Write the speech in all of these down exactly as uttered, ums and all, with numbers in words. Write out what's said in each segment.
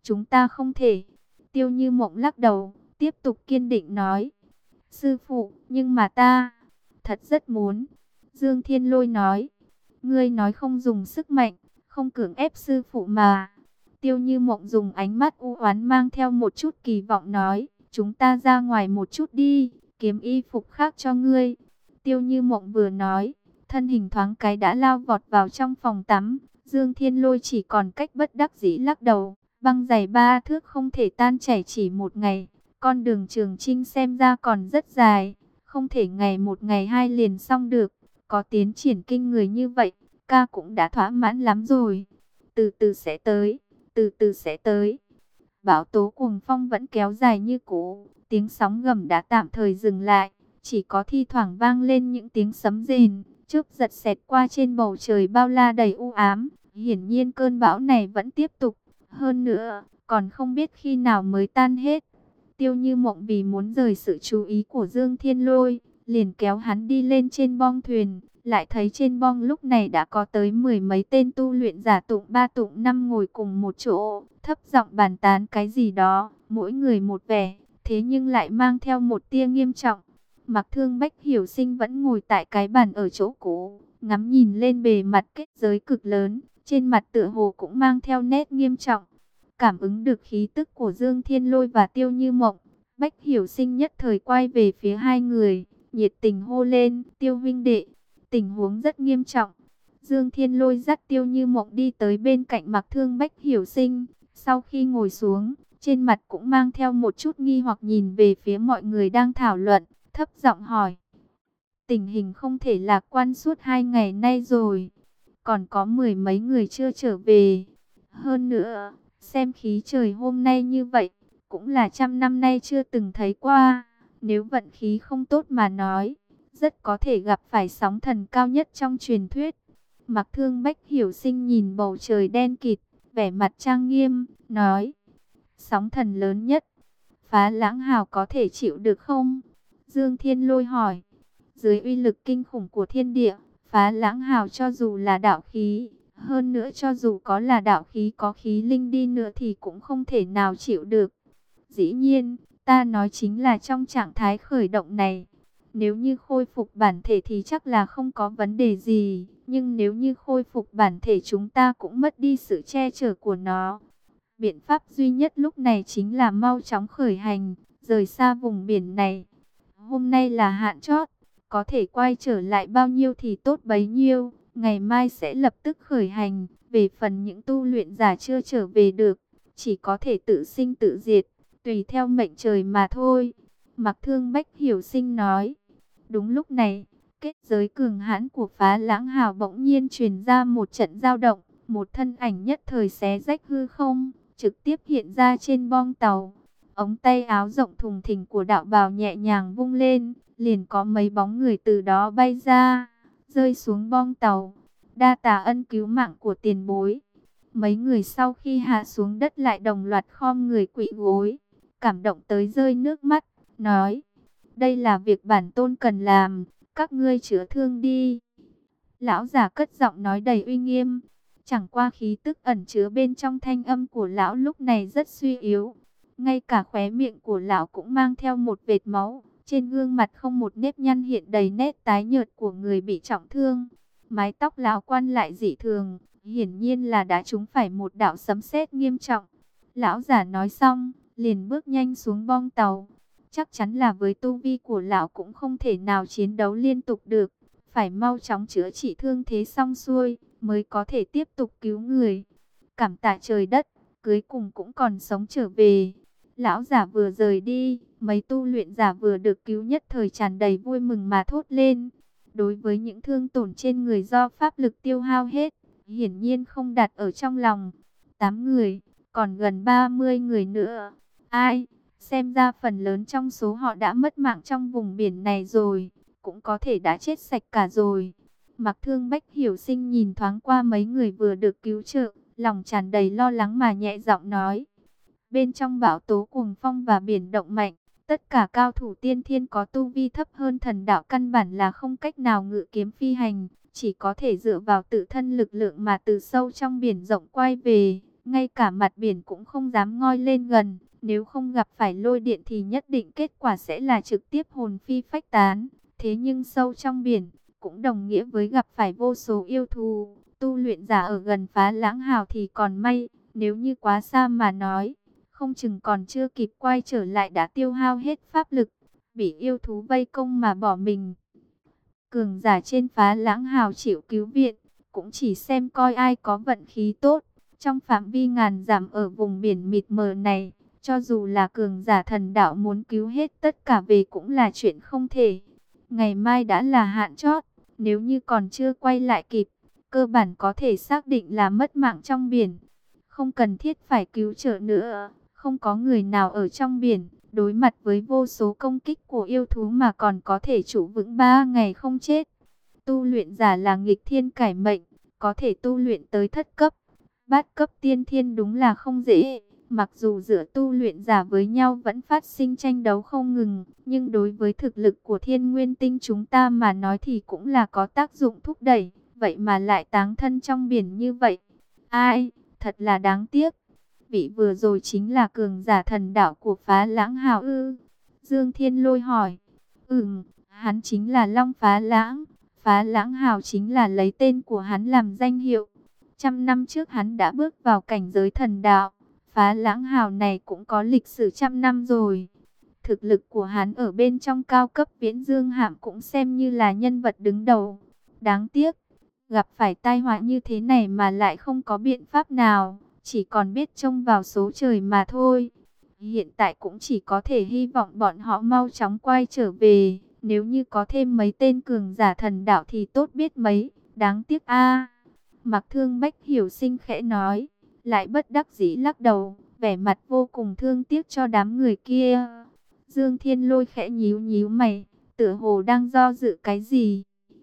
chúng ta không thể. Tiêu Như Mộng lắc đầu, tiếp tục kiên định nói. Sư phụ, nhưng mà ta thật rất muốn. Dương Thiên Lôi nói. Ngươi nói không dùng sức mạnh, không cưỡng ép sư phụ mà. Tiêu Như Mộng dùng ánh mắt u oán mang theo một chút kỳ vọng nói. Chúng ta ra ngoài một chút đi, kiếm y phục khác cho ngươi. Tiêu Như Mộng vừa nói, thân hình thoáng cái đã lao vọt vào trong phòng tắm. Dương Thiên Lôi chỉ còn cách bất đắc dĩ lắc đầu. Băng giày ba thước không thể tan chảy chỉ một ngày. Con đường Trường Chinh xem ra còn rất dài, không thể ngày một ngày hai liền xong được. Có tiến triển kinh người như vậy, ca cũng đã thỏa mãn lắm rồi. Từ từ sẽ tới, từ từ sẽ tới. Bão tố cuồng phong vẫn kéo dài như cũ, tiếng sóng gầm đã tạm thời dừng lại, chỉ có thi thoảng vang lên những tiếng sấm rền, chớp giật xẹt qua trên bầu trời bao la đầy u ám. Hiển nhiên cơn bão này vẫn tiếp tục, hơn nữa, còn không biết khi nào mới tan hết. Tiêu Như Mộng vì muốn rời sự chú ý của Dương Thiên Lôi, liền kéo hắn đi lên trên bong thuyền, lại thấy trên bong lúc này đã có tới mười mấy tên tu luyện giả tụng ba tụng năm ngồi cùng một chỗ, thấp giọng bàn tán cái gì đó, mỗi người một vẻ, thế nhưng lại mang theo một tia nghiêm trọng. Mặc Thương Bách Hiểu Sinh vẫn ngồi tại cái bàn ở chỗ cũ, ngắm nhìn lên bề mặt kết giới cực lớn, trên mặt tựa hồ cũng mang theo nét nghiêm trọng. Cảm ứng được khí tức của Dương Thiên Lôi và Tiêu Như Mộng, Bách Hiểu Sinh nhất thời quay về phía hai người, nhiệt tình hô lên, Tiêu huynh đệ, tình huống rất nghiêm trọng. Dương Thiên Lôi dắt Tiêu Như Mộng đi tới bên cạnh Mặc Thương Bách Hiểu Sinh, sau khi ngồi xuống, trên mặt cũng mang theo một chút nghi hoặc nhìn về phía mọi người đang thảo luận, thấp giọng hỏi. Tình hình không thể lạc quan suốt hai ngày nay rồi, còn có mười mấy người chưa trở về. Hơn nữa, xem khí trời hôm nay như vậy, cũng là trăm năm nay chưa từng thấy qua. Nếu vận khí không tốt mà nói, rất có thể gặp phải sóng thần cao nhất trong truyền thuyết. Mặc Thương Bách Hiểu Sinh nhìn bầu trời đen kịt, vẻ mặt trang nghiêm, nói. Sóng thần lớn nhất, Phá Lãng Hào có thể chịu được không? Dương Thiên Lôi hỏi. Dưới uy lực kinh khủng của thiên địa, Phá Lãng Hào cho dù là đạo khí, hơn nữa cho dù có là đạo khí có khí linh đi nữa thì cũng không thể nào chịu được. Dĩ nhiên, ta nói chính là trong trạng thái khởi động này. Nếu như khôi phục bản thể thì chắc là không có vấn đề gì. Nhưng nếu như khôi phục bản thể chúng ta cũng mất đi sự che chở của nó. Biện pháp duy nhất lúc này chính là mau chóng khởi hành, rời xa vùng biển này. Hôm nay là hạn chót, có thể quay trở lại bao nhiêu thì tốt bấy nhiêu. Ngày mai sẽ lập tức khởi hành. Về phần những tu luyện giả chưa trở về được, chỉ có thể tự sinh tự diệt, tùy theo mệnh trời mà thôi. Mặc Thương Bách Hiểu Sinh nói. Đúng lúc này, kết giới cường hãn của Phá Lãng Hào bỗng nhiên truyền ra một trận dao động. Một thân ảnh nhất thời xé rách hư không, trực tiếp hiện ra trên bong tàu. Ống tay áo rộng thùng thình của đạo bào nhẹ nhàng vung lên, liền có mấy bóng người từ đó bay ra, rơi xuống bong tàu. Đa tạ ân cứu mạng của tiền bối. Mấy người sau khi hạ xuống đất lại đồng loạt khom người quỵ gối, cảm động tới rơi nước mắt, nói. Đây là việc bản tôn cần làm, các ngươi chữa thương đi. Lão giả cất giọng nói đầy uy nghiêm. Chẳng qua khí tức ẩn chứa bên trong thanh âm của lão lúc này rất suy yếu. Ngay cả khóe miệng của lão cũng mang theo một vệt máu. Trên gương mặt không một nếp nhăn hiện đầy nét tái nhợt của người bị trọng thương. Mái tóc lão quan lại dị thường, hiển nhiên là đã trúng phải một đạo sấm sét nghiêm trọng. Lão giả nói xong, liền bước nhanh xuống bong tàu. Chắc chắn là với tu vi của lão cũng không thể nào chiến đấu liên tục được. Phải mau chóng chữa trị thương thế xong xuôi, mới có thể tiếp tục cứu người. Cảm tạ trời đất, cuối cùng cũng còn sống trở về. Lão giả vừa rời đi, mấy tu luyện giả vừa được cứu nhất thời tràn đầy vui mừng mà thốt lên. Đối với những thương tổn trên người do pháp lực tiêu hao hết, hiển nhiên không đặt ở trong lòng. Tám người, còn gần ba mươi người nữa. Ai, xem ra phần lớn trong số họ đã mất mạng trong vùng biển này rồi, cũng có thể đã chết sạch cả rồi. Mặc Thương Bách Hiểu Sinh nhìn thoáng qua mấy người vừa được cứu trợ, lòng tràn đầy lo lắng mà nhẹ giọng nói. Bên trong bão tố cuồng phong và biển động mạnh, tất cả cao thủ tiên thiên có tu vi thấp hơn thần đạo căn bản là không cách nào ngự kiếm phi hành, chỉ có thể dựa vào tự thân lực lượng mà từ sâu trong biển rộng quay về. ngay cả mặt biển cũng không dám ngoi lên gần. Nếu không gặp phải lôi điện thì nhất định kết quả sẽ là trực tiếp hồn phi phách tán. Thế nhưng sâu trong biển cũng đồng nghĩa với gặp phải vô số yêu thú. Tu luyện giả ở gần Phá Lãng Hào thì còn may, nếu như quá xa mà nói, không chừng còn chưa kịp quay trở lại đã tiêu hao hết pháp lực, bị yêu thú vây công mà bỏ mình. Cường giả trên Phá Lãng Hào chịu cứu viện, cũng chỉ xem coi ai có vận khí tốt. Trong phạm vi ngàn dặm ở vùng biển mịt mờ này, cho dù là cường giả thần đạo muốn cứu hết tất cả về cũng là chuyện không thể. Ngày mai đã là hạn chót, nếu như còn chưa quay lại kịp, cơ bản có thể xác định là mất mạng trong biển. Không cần thiết phải cứu trợ nữa, không có người nào ở trong biển, đối mặt với vô số công kích của yêu thú mà còn có thể trụ vững ba ngày không chết. Tu luyện giả là nghịch thiên cải mệnh, có thể tu luyện tới thất cấp, bát cấp tiên thiên đúng là không dễ. Mặc dù giữa tu luyện giả với nhau vẫn phát sinh tranh đấu không ngừng, nhưng đối với thực lực của Thiên Nguyên Tinh chúng ta mà nói thì cũng là có tác dụng thúc đẩy, vậy mà lại táng thân trong biển như vậy. Ai, thật là đáng tiếc. Vị vừa rồi chính là cường giả thần đạo của Phá Lãng Hào ư? Dương Thiên Lôi hỏi. Ừm, hắn chính là Long Phá Lãng. Phá Lãng Hào chính là lấy tên của hắn làm danh hiệu. Trăm năm trước hắn đã bước vào cảnh giới thần đạo. Phá Lãng Hào này cũng có lịch sử trăm năm rồi. Thực lực của hắn ở bên trong cao cấp Viễn Dương Hạm cũng xem như là nhân vật đứng đầu. Đáng tiếc, gặp phải tai họa như thế này mà lại không có biện pháp nào, chỉ còn biết trông vào số trời mà thôi. Hiện tại cũng chỉ có thể hy vọng bọn họ mau chóng quay trở về. Nếu như có thêm mấy tên cường giả thần đạo thì tốt biết mấy. Đáng tiếc a. Mặc Thương Bách Hiểu Sinh khẽ nói, lại bất đắc dĩ lắc đầu, vẻ mặt vô cùng thương tiếc cho đám người kia. Dương Thiên Lôi khẽ nhíu nhíu mày, tựa hồ đang do dự cái gì.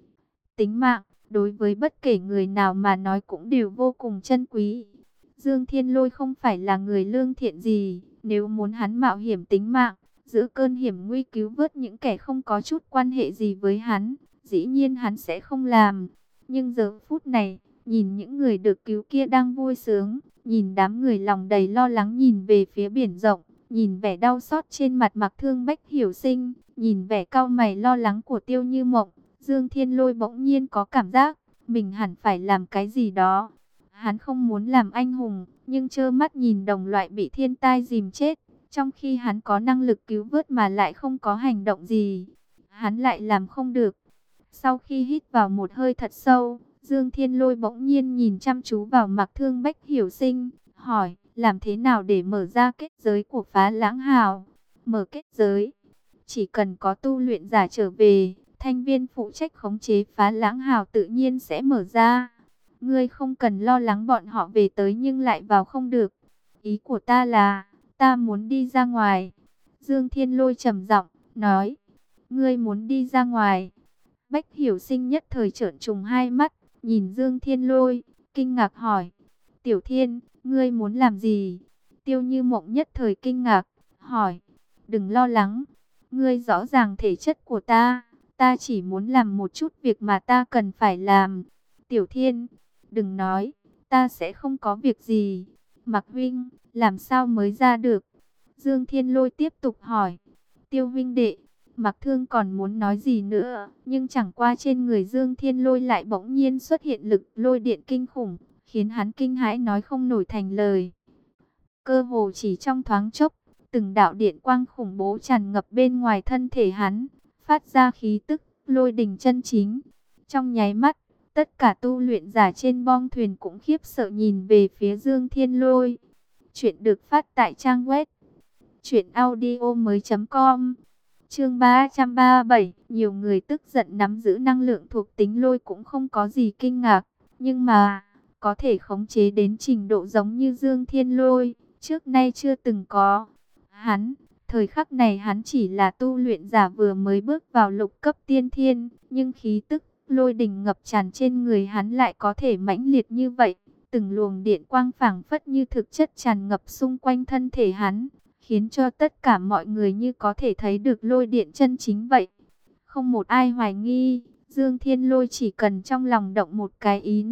Tính mạng, đối với bất kể người nào mà nói cũng đều vô cùng chân quý. Dương Thiên Lôi không phải là người lương thiện gì, nếu muốn hắn mạo hiểm tính mạng, giữa cơn hiểm nguy cứu vớt những kẻ không có chút quan hệ gì với hắn, dĩ nhiên hắn sẽ không làm. Nhưng giờ phút này, nhìn những người được cứu kia đang vui sướng, nhìn đám người lòng đầy lo lắng nhìn về phía biển rộng, nhìn vẻ đau xót trên mặt Mặc Thương Bách Hiểu Sinh, nhìn vẻ cau mày lo lắng của Tiêu Như Mộng, Dương Thiên Lôi bỗng nhiên có cảm giác mình hẳn phải làm cái gì đó. Hắn không muốn làm anh hùng, nhưng trơ mắt nhìn đồng loại bị thiên tai dìm chết, trong khi hắn có năng lực cứu vớt mà lại không có hành động gì, hắn lại làm không được. Sau khi hít vào một hơi thật sâu, Dương Thiên Lôi bỗng nhiên nhìn chăm chú vào Mặc Thương Bách Hiểu Sinh, hỏi, làm thế nào để mở ra kết giới của Phá Lãng Hào? Mở kết giới? Chỉ cần có tu luyện giả trở về, thành viên phụ trách khống chế Phá Lãng Hào tự nhiên sẽ mở ra. Ngươi không cần lo lắng bọn họ về tới nhưng lại vào không được. Ý của ta là, ta muốn đi ra ngoài. Dương Thiên Lôi trầm giọng nói, ngươi muốn đi ra ngoài? Bách Hiểu Sinh nhất thời trợn trùng hai mắt, nhìn Dương Thiên Lôi, kinh ngạc hỏi, Tiểu Thiên, ngươi muốn làm gì? Tiêu Như Mộng nhất thời kinh ngạc, hỏi, đừng lo lắng, ngươi rõ ràng thể chất của ta, ta chỉ muốn làm một chút việc mà ta cần phải làm. Tiểu Thiên, đừng nói, ta sẽ không có việc gì. Mặc huynh, làm sao mới ra được? Dương Thiên Lôi tiếp tục hỏi, Tiêu huynh đệ. Mặc Thương còn muốn nói gì nữa, nhưng chẳng qua trên người Dương Thiên Lôi lại bỗng nhiên xuất hiện lực lôi điện kinh khủng, khiến hắn kinh hãi nói không nổi thành lời. Cơ hồ chỉ trong thoáng chốc, từng đạo điện quang khủng bố tràn ngập bên ngoài thân thể hắn, phát ra khí tức lôi đình chân chính. Trong nháy mắt, tất cả tu luyện giả trên bong thuyền cũng khiếp sợ nhìn về phía Dương Thiên Lôi. Chuyện được phát tại trang web truyện audio mới chấm com. Chương ba trăm ba mươi bảy, nhiều người tức giận nắm giữ năng lượng thuộc tính lôi cũng không có gì kinh ngạc, nhưng mà có thể khống chế đến trình độ giống như Dương Thiên Lôi, trước nay chưa từng có. Hắn, thời khắc này hắn chỉ là tu luyện giả vừa mới bước vào lục cấp tiên thiên, nhưng khí tức lôi đình ngập tràn trên người hắn lại có thể mãnh liệt như vậy, từng luồng điện quang phảng phất như thực chất tràn ngập xung quanh thân thể hắn, khiến cho tất cả mọi người như có thể thấy được lôi điện chân chính vậy. Không một ai hoài nghi, Dương Thiên Lôi chỉ cần trong lòng động một cái ý niệm,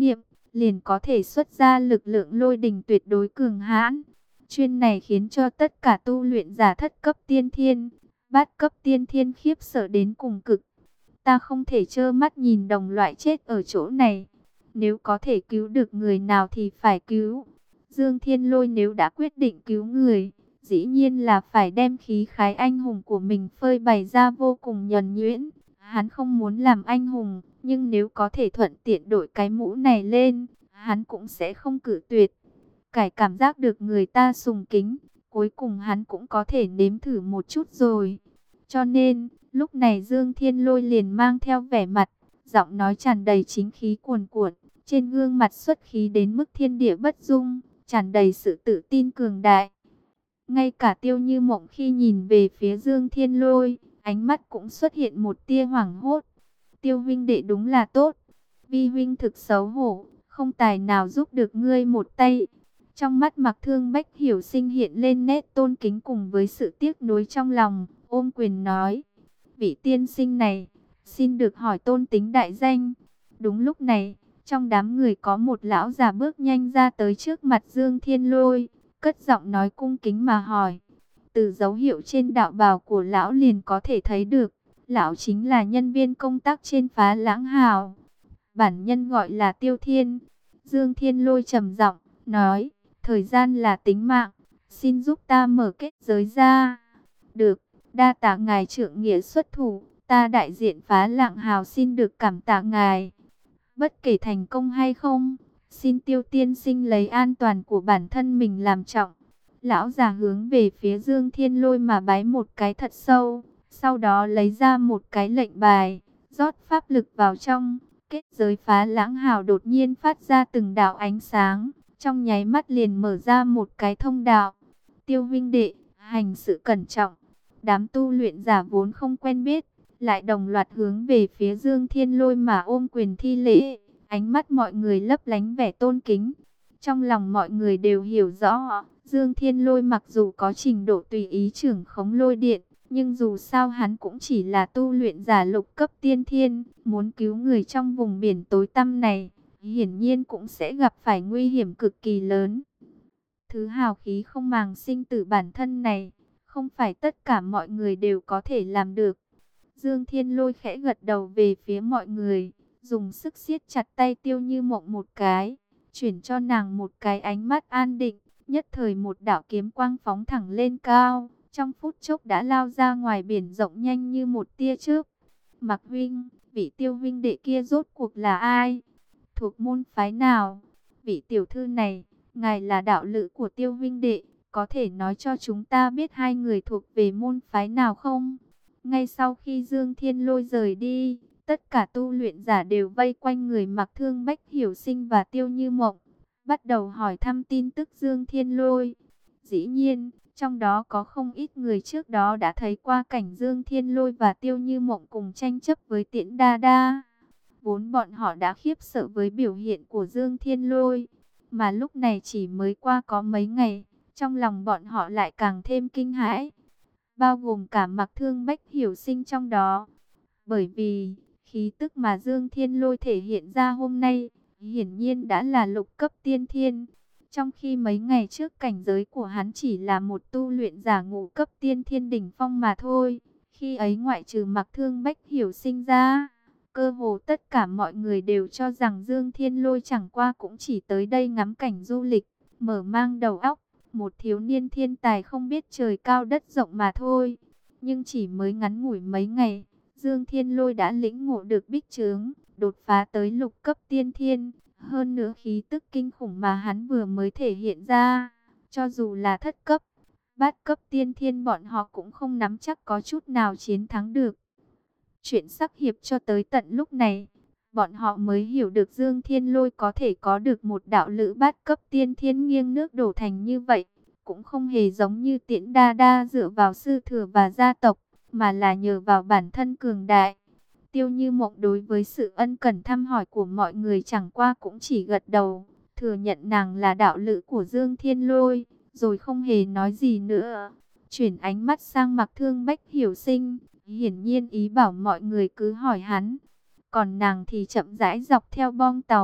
liền có thể xuất ra lực lượng lôi đình tuyệt đối cường hãn. Chuyên này khiến cho tất cả tu luyện giả thất cấp tiên thiên, bát cấp tiên thiên khiếp sợ đến cùng cực. Ta không thể trơ mắt nhìn đồng loại chết ở chỗ này. Nếu có thể cứu được người nào thì phải cứu. Dương Thiên Lôi nếu đã quyết định cứu người, dĩ nhiên là phải đem khí khái anh hùng của mình phơi bày ra vô cùng nhuần nhuyễn. Hắn không muốn làm anh hùng, nhưng nếu có thể thuận tiện đổi cái mũ này lên, hắn cũng sẽ không cự tuyệt. Cải cảm giác được người ta sùng kính, cuối cùng hắn cũng có thể nếm thử một chút rồi. Cho nên, lúc này Dương Thiên Lôi liền mang theo vẻ mặt, giọng nói tràn đầy chính khí cuồn cuộn, trên gương mặt xuất khí đến mức thiên địa bất dung, tràn đầy sự tự tin cường đại. Ngay cả Tiêu Như Mộng khi nhìn về phía Dương Thiên Lôi, ánh mắt cũng xuất hiện một tia hoảng hốt. Tiêu huynh đệ đúng là tốt, vi huynh thực xấu hổ, không tài nào giúp được ngươi một tay. Trong mắt Mặc Thương Bách Hiểu Sinh hiện lên nét tôn kính cùng với sự tiếc nuối trong lòng, ôm quyền nói: vị tiên sinh này, xin được hỏi tôn tính đại danh. Đúng lúc này, trong đám người có một lão già bước nhanh ra tới trước mặt Dương Thiên Lôi, cất giọng nói cung kính mà hỏi. Từ dấu hiệu trên đạo bào của lão liền có thể thấy được, lão chính là nhân viên công tác trên Phá Lãng Hào. Bản nhân gọi là Tiêu Thiên. Dương Thiên Lôi trầm giọng nói: thời gian là tính mạng, xin giúp ta mở kết giới ra. Được, đa tạ ngài trượng nghĩa xuất thủ, ta đại diện Phá Lãng Hào xin được cảm tạ ngài. Bất kể thành công hay không, xin Tiêu tiên sinh lấy an toàn của bản thân mình làm trọng. Lão già hướng về phía Dương Thiên Lôi mà bái một cái thật sâu, sau đó lấy ra một cái lệnh bài, rót pháp lực vào trong. Kết giới Phá Lãng Hào đột nhiên phát ra từng đạo ánh sáng, trong nháy mắt liền mở ra một cái thông đạo. Tiêu huynh đệ, hành sự cẩn trọng. Đám tu luyện giả vốn không quen biết, lại đồng loạt hướng về phía Dương Thiên Lôi mà ôm quyền thi lễ. Ánh mắt mọi người lấp lánh vẻ tôn kính. Trong lòng mọi người đều hiểu rõ, Dương Thiên Lôi mặc dù có trình độ tùy ý trưởng khống lôi điện, nhưng dù sao hắn cũng chỉ là tu luyện giả lục cấp tiên thiên, muốn cứu người trong vùng biển tối tăm này, hiển nhiên cũng sẽ gặp phải nguy hiểm cực kỳ lớn. Thứ hào khí không màng sinh tử bản thân này, không phải tất cả mọi người đều có thể làm được. Dương Thiên Lôi khẽ gật đầu về phía mọi người, dùng sức siết chặt tay Tiêu Như Mộng một cái, chuyển cho nàng một cái ánh mắt an định, nhất thời một đạo kiếm quang phóng thẳng lên cao, trong phút chốc đã lao ra ngoài biển rộng nhanh như một tia chớp. Mặc huynh, vị Tiêu huynh đệ kia rốt cuộc là ai? Thuộc môn phái nào? Vị tiểu thư này, ngài là đạo lữ của Tiêu huynh đệ, có thể nói cho chúng ta biết hai người thuộc về môn phái nào không? Ngay sau khi Dương Thiên Lôi rời đi, tất cả tu luyện giả đều vây quanh người Mặc Thương Bách Hiểu Sinh và Tiêu Như Mộng, bắt đầu hỏi thăm tin tức Dương Thiên Lôi. Dĩ nhiên, trong đó có không ít người trước đó đã thấy qua cảnh Dương Thiên Lôi và Tiêu Như Mộng cùng tranh chấp với Tiễn Đa Đa. Vốn bọn họ đã khiếp sợ với biểu hiện của Dương Thiên Lôi, mà lúc này chỉ mới qua có mấy ngày, trong lòng bọn họ lại càng thêm kinh hãi, bao gồm cả Mặc Thương Bách Hiểu Sinh trong đó. Bởi vì, khí tức mà Dương Thiên Lôi thể hiện ra hôm nay, hiển nhiên đã là lục cấp tiên thiên. Trong khi mấy ngày trước cảnh giới của hắn chỉ là một tu luyện giả ngũ cấp tiên thiên đỉnh phong mà thôi. Khi ấy ngoại trừ Mặc Thương Bách Hiểu Sinh ra, cơ hồ tất cả mọi người đều cho rằng Dương Thiên Lôi chẳng qua cũng chỉ tới đây ngắm cảnh du lịch, mở mang đầu óc, một thiếu niên thiên tài không biết trời cao đất rộng mà thôi. Nhưng chỉ mới ngắn ngủi mấy ngày, Dương Thiên Lôi đã lĩnh ngộ được bích trướng, đột phá tới lục cấp tiên thiên. Hơn nữa khí tức kinh khủng mà hắn vừa mới thể hiện ra, cho dù là thất cấp, bát cấp tiên thiên bọn họ cũng không nắm chắc có chút nào chiến thắng được. Chuyện sắc hiệp cho tới tận lúc này, bọn họ mới hiểu được Dương Thiên Lôi có thể có được một đạo lữ bát cấp tiên thiên nghiêng nước đổ thành như vậy, cũng không hề giống như Tiễn Đa Đa dựa vào sư thừa và gia tộc, mà là nhờ vào bản thân cường đại. Tiêu Như Mộng đối với sự ân cần thăm hỏi của mọi người chẳng qua cũng chỉ gật đầu, thừa nhận nàng là đạo lữ của Dương Thiên Lôi, rồi không hề nói gì nữa. Chuyển ánh mắt sang Mặc Thương Bách Hiểu Sinh, hiển nhiên ý bảo mọi người cứ hỏi hắn. Còn nàng thì chậm rãi dọc theo bong tàu,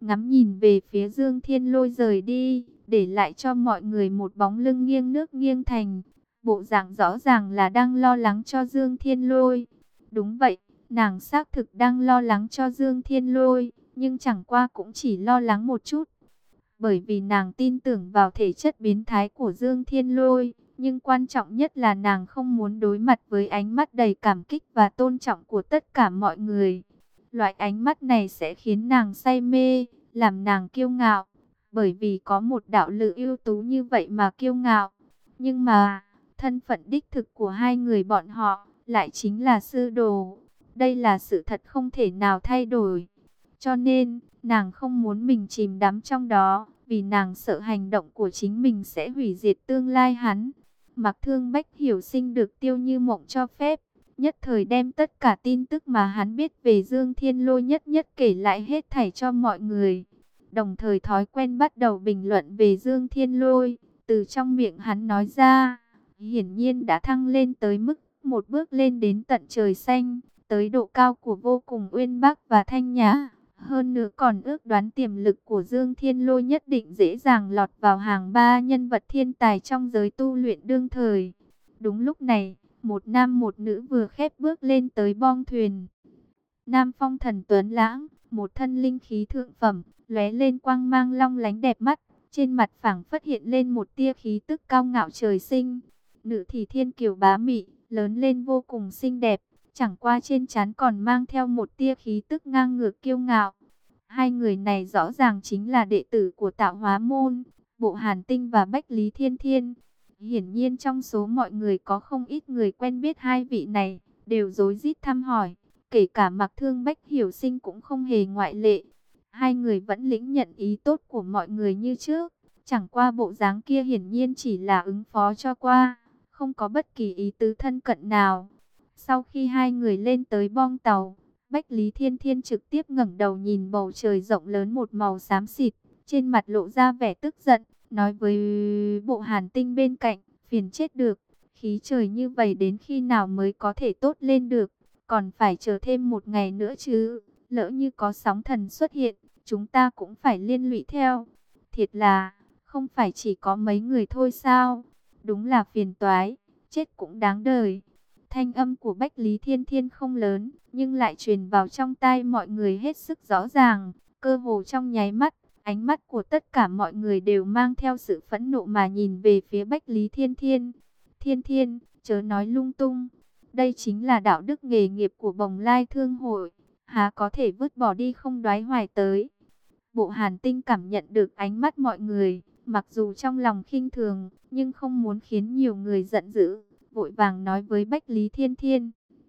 ngắm nhìn về phía Dương Thiên Lôi rời đi, để lại cho mọi người một bóng lưng nghiêng nước nghiêng thành. Bộ dạng rõ ràng là đang lo lắng cho Dương Thiên Lôi. Đúng vậy, nàng xác thực đang lo lắng cho Dương Thiên Lôi, nhưng chẳng qua cũng chỉ lo lắng một chút. Bởi vì nàng tin tưởng vào thể chất biến thái của Dương Thiên Lôi, nhưng quan trọng nhất là nàng không muốn đối mặt với ánh mắt đầy cảm kích và tôn trọng của tất cả mọi người. Loại ánh mắt này sẽ khiến nàng say mê, làm nàng kiêu ngạo, bởi vì có một đạo lữ ưu tú như vậy mà kiêu ngạo. Nhưng mà, thân phận đích thực của hai người bọn họ lại chính là sư đồ. Đây là sự thật không thể nào thay đổi. Cho nên, nàng không muốn mình chìm đắm trong đó, vì nàng sợ hành động của chính mình sẽ hủy diệt tương lai hắn. Mạc Thương Bách hiểu sinh được Tiêu Như Mộng cho phép, nhất thời đem tất cả tin tức mà hắn biết về Dương Thiên Lôi nhất nhất kể lại hết thảy cho mọi người. Đồng thời thói quen bắt đầu bình luận về Dương Thiên Lôi, từ trong miệng hắn nói ra, hiển nhiên đã thăng lên tới mức một bước lên đến tận trời xanh, tới độ cao của vô cùng uyên bác và thanh nhã. Hơn nữa còn ước đoán tiềm lực của Dương Thiên Lôi nhất định dễ dàng lọt vào hàng ba nhân vật thiên tài trong giới tu luyện đương thời. Đúng lúc này, một nam một nữ vừa khép bước lên tới bong thuyền. Nam phong thần tuấn lãng, một thân linh khí thượng phẩm, lóe lên quang mang long lánh đẹp mắt, trên mặt phảng phất hiện lên một tia khí tức cao ngạo trời sinh. Nữ thì thiên kiều bá mị, lớn lên vô cùng xinh đẹp, chẳng qua trên trán còn mang theo một tia khí tức ngang ngược kiêu ngạo. Hai người này rõ ràng chính là đệ tử của Tạo Hóa Môn, Bộ Hàn Tinh và Bách Lý Thiên Thiên. Hiển nhiên trong số mọi người có không ít người quen biết hai vị này, đều rối rít thăm hỏi, kể cả Mạc Thương Bách hiểu sinh cũng không hề ngoại lệ. Hai người vẫn lĩnh nhận ý tốt của mọi người như trước, chẳng qua bộ dáng kia hiển nhiên chỉ là ứng phó cho qua, không có bất kỳ ý tứ thân cận nào. Sau khi hai người lên tới bong tàu, Bách Lý Thiên Thiên trực tiếp ngẩng đầu nhìn bầu trời rộng lớn một màu xám xịt, trên mặt lộ ra vẻ tức giận, nói với Bộ Hàn Tinh bên cạnh, phiền chết được, khí trời như vậy đến khi nào mới có thể tốt lên được, còn phải chờ thêm một ngày nữa chứ, lỡ như có sóng thần xuất hiện, chúng ta cũng phải liên lụy theo. Thiệt là, không phải chỉ có mấy người thôi sao, đúng là phiền toái, chết cũng đáng đời. Thanh âm của Bách Lý Thiên Thiên không lớn, nhưng lại truyền vào trong tai mọi người hết sức rõ ràng, cơ hồ trong nháy mắt, ánh mắt của tất cả mọi người đều mang theo sự phẫn nộ mà nhìn về phía Bách Lý Thiên Thiên. Thiên Thiên, chớ nói lung tung, đây chính là đạo đức nghề nghiệp của Bồng Lai Thương hội, há có thể vứt bỏ đi không đoái hoài tới. Bộ Hàn Tinh cảm nhận được ánh mắt mọi người, mặc dù trong lòng khinh thường, nhưng không muốn khiến nhiều người giận dữ, vội vàng nói với Bách Lý Thiên Thiên.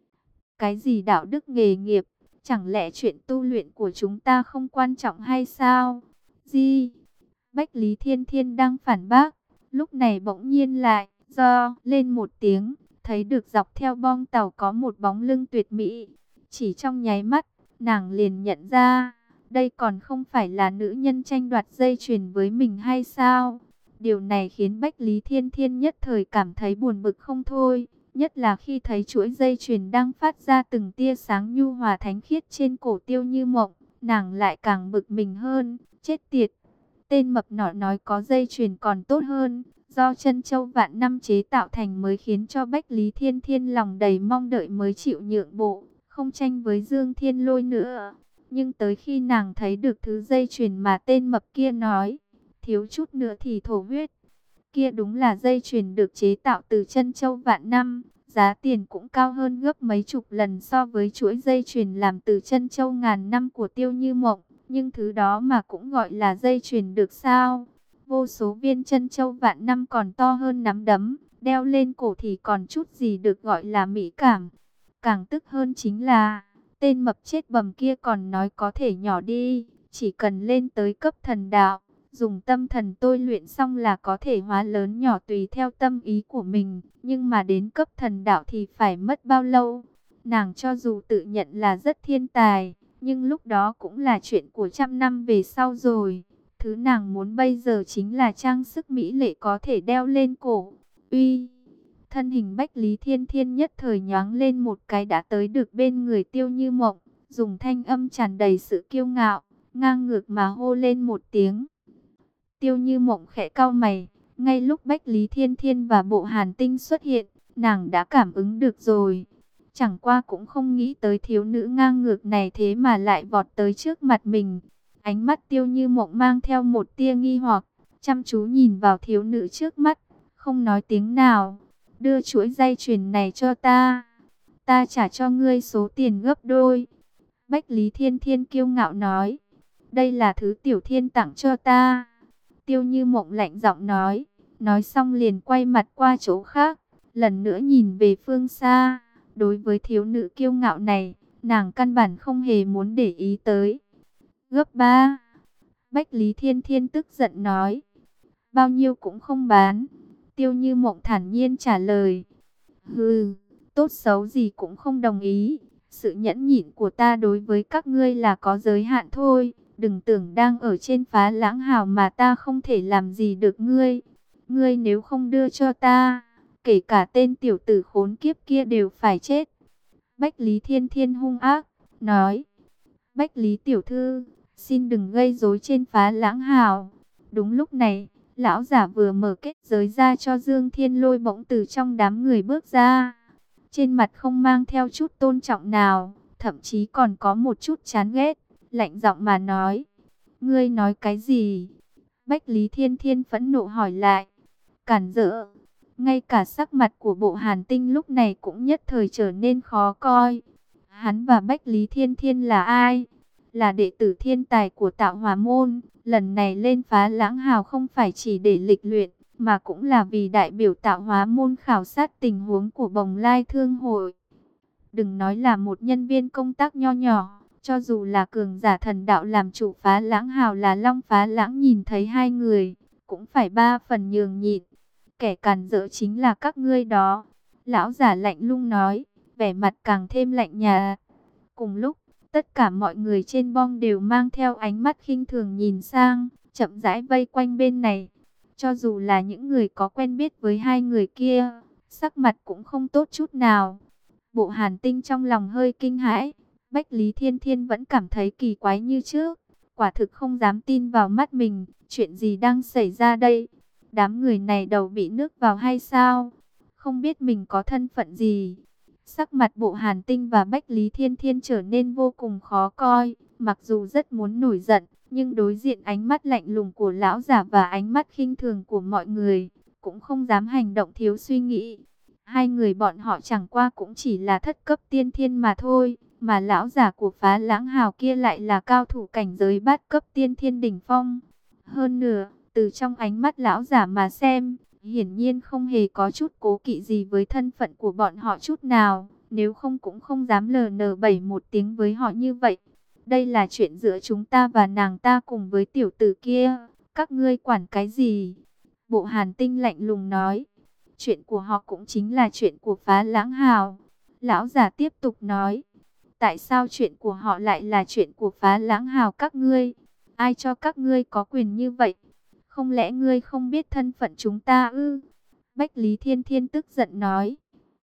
Cái gì đạo đức nghề nghiệp, chẳng lẽ chuyện tu luyện của chúng ta không quan trọng hay sao? Gì? Bách Lý Thiên Thiên đang phản bác, lúc này bỗng nhiên lại, do, lên một tiếng, thấy được dọc theo bong tàu có một bóng lưng tuyệt mỹ. Chỉ trong nháy mắt, nàng liền nhận ra, đây còn không phải là nữ nhân tranh đoạt dây chuyền với mình hay sao? Điều này khiến Bách Lý Thiên Thiên nhất thời cảm thấy buồn bực không thôi, nhất là khi thấy chuỗi dây chuyền đang phát ra từng tia sáng nhu hòa thánh khiết trên cổ Tiêu Như Mộng, nàng lại càng bực mình hơn, chết tiệt. Tên mập nọ nói có dây chuyền còn tốt hơn, do chân châu vạn năm chế tạo thành mới khiến cho Bách Lý Thiên Thiên lòng đầy mong đợi mới chịu nhượng bộ, không tranh với Dương Thiên Lôi nữa. Nhưng tới khi nàng thấy được thứ dây chuyền mà tên mập kia nói, thiếu chút nữa thì thổ huyết. Kia đúng là dây chuyền được chế tạo từ chân châu vạn năm, giá tiền cũng cao hơn gấp mấy chục lần so với chuỗi dây chuyền làm từ chân châu ngàn năm của Tiêu Như Mộng. Nhưng thứ đó mà cũng gọi là dây chuyền được sao? Vô số viên chân châu vạn năm còn to hơn nắm đấm, đeo lên cổ thì còn chút gì được gọi là mỹ cảm. Càng tức hơn chính là, tên mập chết bầm kia còn nói có thể nhỏ đi, chỉ cần lên tới cấp thần đạo, dùng tâm thần tôi luyện xong là có thể hóa lớn nhỏ tùy theo tâm ý của mình. Nhưng mà đến cấp thần đạo thì phải mất bao lâu? Nàng cho dù tự nhận là rất thiên tài, nhưng lúc đó cũng là chuyện của trăm năm về sau rồi. Thứ nàng muốn bây giờ chính là trang sức mỹ lệ có thể đeo lên cổ. Uy, thân hình Bách Lý Thiên Thiên nhất thời nhoáng lên một cái đã tới được bên người Tiêu Như Mộng, dùng thanh âm tràn đầy sự kiêu ngạo, ngang ngược mà hô lên một tiếng. Tiêu Như Mộng khẽ cau mày, ngay lúc Bách Lý Thiên Thiên và Bộ Hàn Tinh xuất hiện, nàng đã cảm ứng được rồi. Chẳng qua cũng không nghĩ tới thiếu nữ ngang ngược này thế mà lại vọt tới trước mặt mình. Ánh mắt Tiêu Như Mộng mang theo một tia nghi hoặc, chăm chú nhìn vào thiếu nữ trước mắt, không nói tiếng nào. Đưa chuỗi dây chuyền này cho ta, ta trả cho ngươi số tiền gấp đôi. Bách Lý Thiên Thiên kiêu ngạo nói, đây là thứ Tiểu Thiên tặng cho ta. Tiêu Như Mộng lạnh giọng nói, nói xong liền quay mặt qua chỗ khác, lần nữa nhìn về phương xa. Đối với thiếu nữ kiêu ngạo này, nàng căn bản không hề muốn để ý tới. Gấp ba. Bách Lý Thiên Thiên tức giận nói, bao nhiêu cũng không bán. Tiêu Như Mộng thản nhiên trả lời, hừ, tốt xấu gì cũng không đồng ý. Sự nhẫn nhịn của ta đối với các ngươi là có giới hạn thôi. Đừng tưởng đang ở trên Phá Lãng Hào mà ta không thể làm gì được ngươi. Ngươi nếu không đưa cho ta, kể cả tên tiểu tử khốn kiếp kia đều phải chết. Bách Lý Thiên Thiên hung ác, nói, Bách Lý tiểu thư, xin đừng gây rối trên Phá Lãng Hào. Đúng lúc này, lão giả vừa mở kết giới ra cho Dương Thiên Lôi bỗng từ trong đám người bước ra. Trên mặt không mang theo chút tôn trọng nào, thậm chí còn có một chút chán ghét, lạnh giọng mà nói, ngươi nói cái gì? Bách Lý Thiên Thiên phẫn nộ hỏi lại, cản rỡ. Ngay cả sắc mặt của Bộ Hàn Tinh lúc này cũng nhất thời trở nên khó coi. Hắn và Bách Lý Thiên Thiên là ai? Là đệ tử thiên tài của Tạo Hóa Môn, lần này lên Phá Lãng Hào không phải chỉ để lịch luyện, mà cũng là vì đại biểu Tạo Hóa Môn khảo sát tình huống của Bồng Lai Thương Hội. Đừng nói là một nhân viên công tác nho nhỏ, cho dù là cường giả thần đạo làm chủ Phá Lãng Hào là Long Phá Lãng nhìn thấy hai người, cũng phải ba phần nhường nhịn. Kẻ càn rỡ chính là các ngươi đó. Lão giả lạnh lùng nói, vẻ mặt càng thêm lạnh nhạt. Cùng lúc, tất cả mọi người trên bong đều mang theo ánh mắt khinh thường nhìn sang, chậm rãi vây quanh bên này. Cho dù là những người có quen biết với hai người kia, sắc mặt cũng không tốt chút nào. Bộ Hàn Tinh trong lòng hơi kinh hãi, Bách Lý Thiên Thiên vẫn cảm thấy kỳ quái như trước. Quả thực không dám tin vào mắt mình, chuyện gì đang xảy ra đây? Đám người này đầu bị nước vào hay sao? Không biết mình có thân phận gì? Sắc mặt Bộ Hàn Tinh và Bách Lý Thiên Thiên trở nên vô cùng khó coi. Mặc dù rất muốn nổi giận, nhưng đối diện ánh mắt lạnh lùng của lão giả và ánh mắt khinh thường của mọi người, cũng không dám hành động thiếu suy nghĩ. Hai người bọn họ chẳng qua cũng chỉ là thất cấp tiên thiên mà thôi, mà lão giả của Phá Lãng Hào kia lại là cao thủ cảnh giới bát cấp tiên thiên đỉnh phong. Hơn nữa, từ trong ánh mắt lão giả mà xem, hiển nhiên không hề có chút cố kỵ gì với thân phận của bọn họ chút nào, nếu không cũng không dám lờ nờ bẩy một tiếng với họ như vậy. Đây là chuyện giữa chúng ta và nàng ta cùng với tiểu tử kia, các ngươi quản cái gì? Bộ Hàn Tinh lạnh lùng nói, chuyện của họ cũng chính là chuyện của Phá Lãng Hào. Lão giả tiếp tục nói, tại sao chuyện của họ lại là chuyện của Phá Lãng Hào các ngươi? Ai cho các ngươi có quyền như vậy? Không lẽ ngươi không biết thân phận chúng ta ư? Bách Lý Thiên Thiên tức giận nói,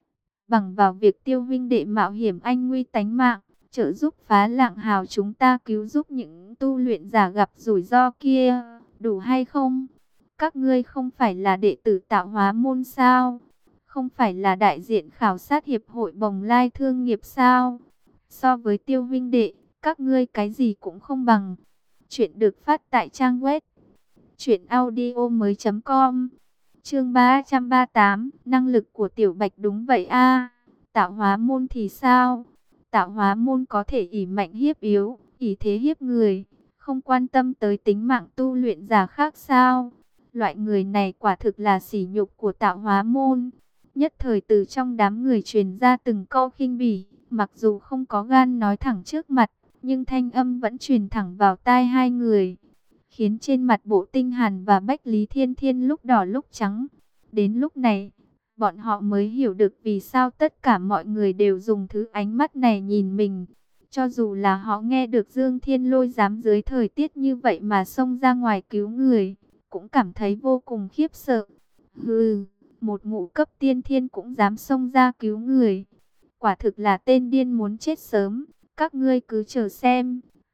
bằng vào việc Tiêu huynh đệ mạo hiểm anh nguy tánh mạng, trợ giúp Phá Lãng Hào chúng ta cứu giúp những tu luyện giả gặp rủi ro kia, đủ hay không? Các ngươi không phải là đệ tử Tạo Hóa Môn sao? Không phải là đại diện khảo sát hiệp hội Bồng Lai Thương nghiệp sao? So với Tiêu huynh đệ, các ngươi cái gì cũng không bằng. Chuyện được phát tại trang web truyện audio mới chấm com. Chương ba trăm ba mươi tám, năng lực của Tiểu Bạch đúng vậy a. Tạo Hóa Môn thì sao? Tạo Hóa Môn có thể ỷ mạnh hiếp yếu, ỷ thế hiếp người, không quan tâm tới tính mạng tu luyện giả khác sao? Loại người này quả thực là sỉ nhục của Tạo Hóa Môn. Nhất thời từ trong đám người truyền ra từng câu khinh bỉ, mặc dù không có gan nói thẳng trước mặt, nhưng thanh âm vẫn truyền thẳng vào tai hai người, khiến trên mặt Bộ Tinh Hàn và Bách Lý Thiên Thiên lúc đỏ lúc trắng. Đến lúc này, bọn họ mới hiểu được vì sao tất cả mọi người đều dùng thứ ánh mắt này nhìn mình. Cho dù là họ nghe được Dương Thiên Lôi dám dưới thời tiết như vậy mà xông ra ngoài cứu người, cũng cảm thấy vô cùng khiếp sợ. Hừ, một ngũ cấp tiên thiên cũng dám xông ra cứu người. Quả thực là tên điên muốn chết sớm, các ngươi cứ chờ xem.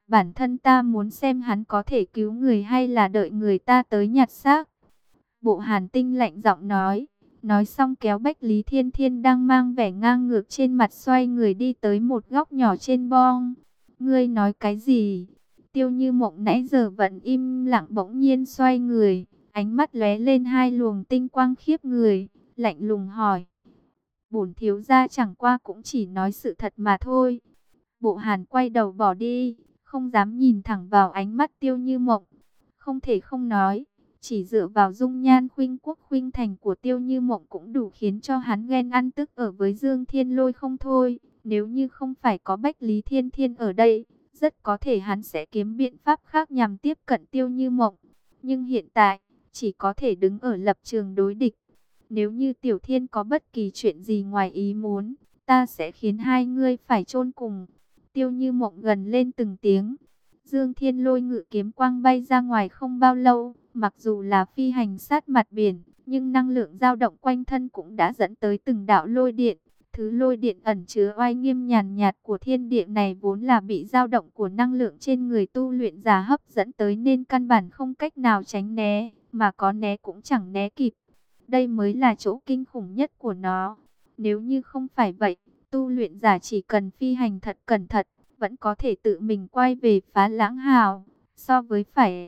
Bản thân ta muốn xem hắn có thể cứu người hay là đợi người ta tới nhặt xác. Bộ Hàn Tinh lạnh giọng nói. Nói xong kéo Bách Lý Thiên Thiên đang mang vẻ ngang ngược trên mặt xoay người đi tới một góc nhỏ trên bong. Ngươi nói cái gì? Tiêu Như Mộng nãy giờ vẫn im lặng bỗng nhiên xoay người. Ánh mắt lóe lên hai luồng tinh quang khiếp người. Lạnh lùng hỏi. Bổn thiếu gia chẳng qua cũng chỉ nói sự thật mà thôi. Bộ Hàn quay đầu bỏ đi. Không dám nhìn thẳng vào ánh mắt Tiêu Như Mộng. Không thể không nói. Chỉ dựa vào dung nhan khuynh quốc khuynh thành của Tiêu Như Mộng cũng đủ khiến cho hắn ghen ăn tức ở với Dương Thiên Lôi không thôi. Nếu như không phải có Bách Lý Thiên Thiên ở đây, rất có thể hắn sẽ kiếm biện pháp khác nhằm tiếp cận Tiêu Như Mộng. Nhưng hiện tại, chỉ có thể đứng ở lập trường đối địch. Nếu như Tiểu Thiên có bất kỳ chuyện gì ngoài ý muốn, ta sẽ khiến hai ngươi phải chôn cùng. Tiêu Như Mộng gần lên từng tiếng. Dương Thiên Lôi ngự kiếm quang bay ra ngoài không bao lâu. Mặc dù là phi hành sát mặt biển, nhưng năng lượng dao động quanh thân cũng đã dẫn tới từng đạo lôi điện. Thứ lôi điện ẩn chứa oai nghiêm nhàn nhạt của thiên địa này vốn là bị dao động của năng lượng trên người tu luyện giả hấp dẫn tới nên căn bản không cách nào tránh né, mà có né cũng chẳng né kịp. Đây mới là chỗ kinh khủng nhất của nó. Nếu như không phải vậy, tu luyện giả chỉ cần phi hành thật cẩn thận, vẫn có thể tự mình quay về Phá Lãng Hào. So với phải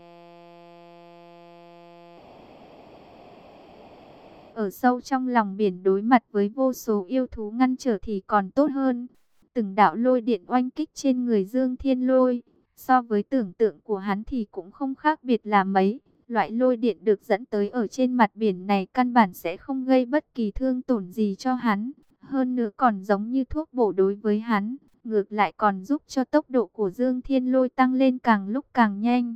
ở sâu trong lòng biển đối mặt với vô số yêu thú ngăn trở thì còn tốt hơn. Từng đạo lôi điện oanh kích trên người Dương Thiên Lôi, so với tưởng tượng của hắn thì cũng không khác biệt là mấy. Loại lôi điện được dẫn tới ở trên mặt biển này căn bản sẽ không gây bất kỳ thương tổn gì cho hắn. Hơn nữa còn giống như thuốc bổ đối với hắn, ngược lại còn giúp cho tốc độ của Dương Thiên Lôi tăng lên càng lúc càng nhanh.